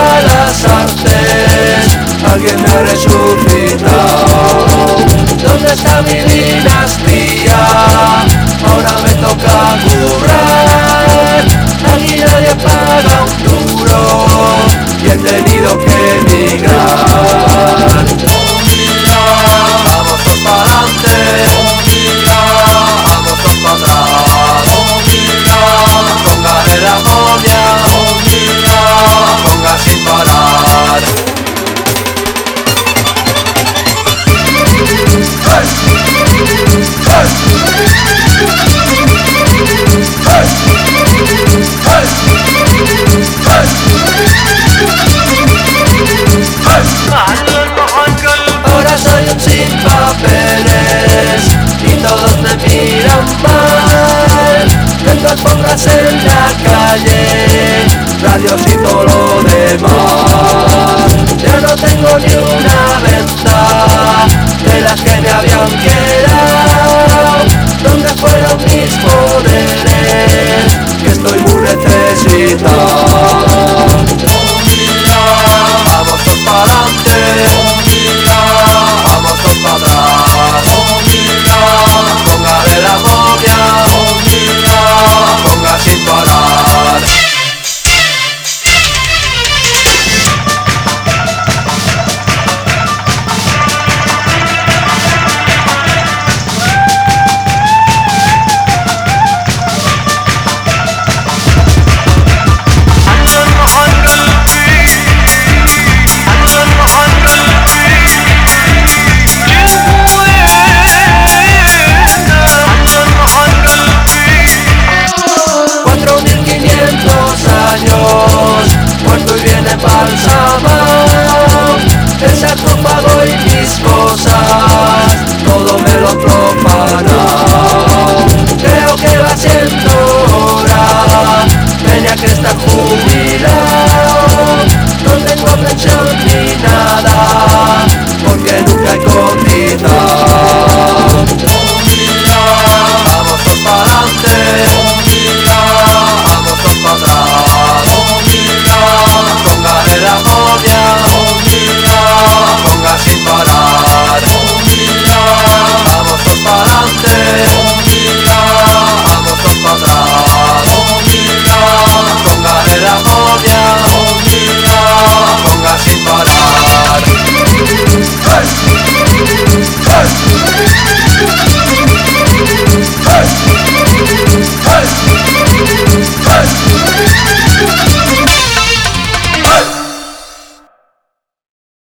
a las artes, alguien me ha resucitado. ¿Dónde está mi dinastía? Ahora me toca currar. Aquí nadie paga un duro y he tenido que emigrar. Vamos todos para adelante, vamos todos para atrás. Póngale la moña, ponga sin parar. Ahora soy un sin papeles y todos me miran mal. Tengo alfombras en la calle, radios y todo.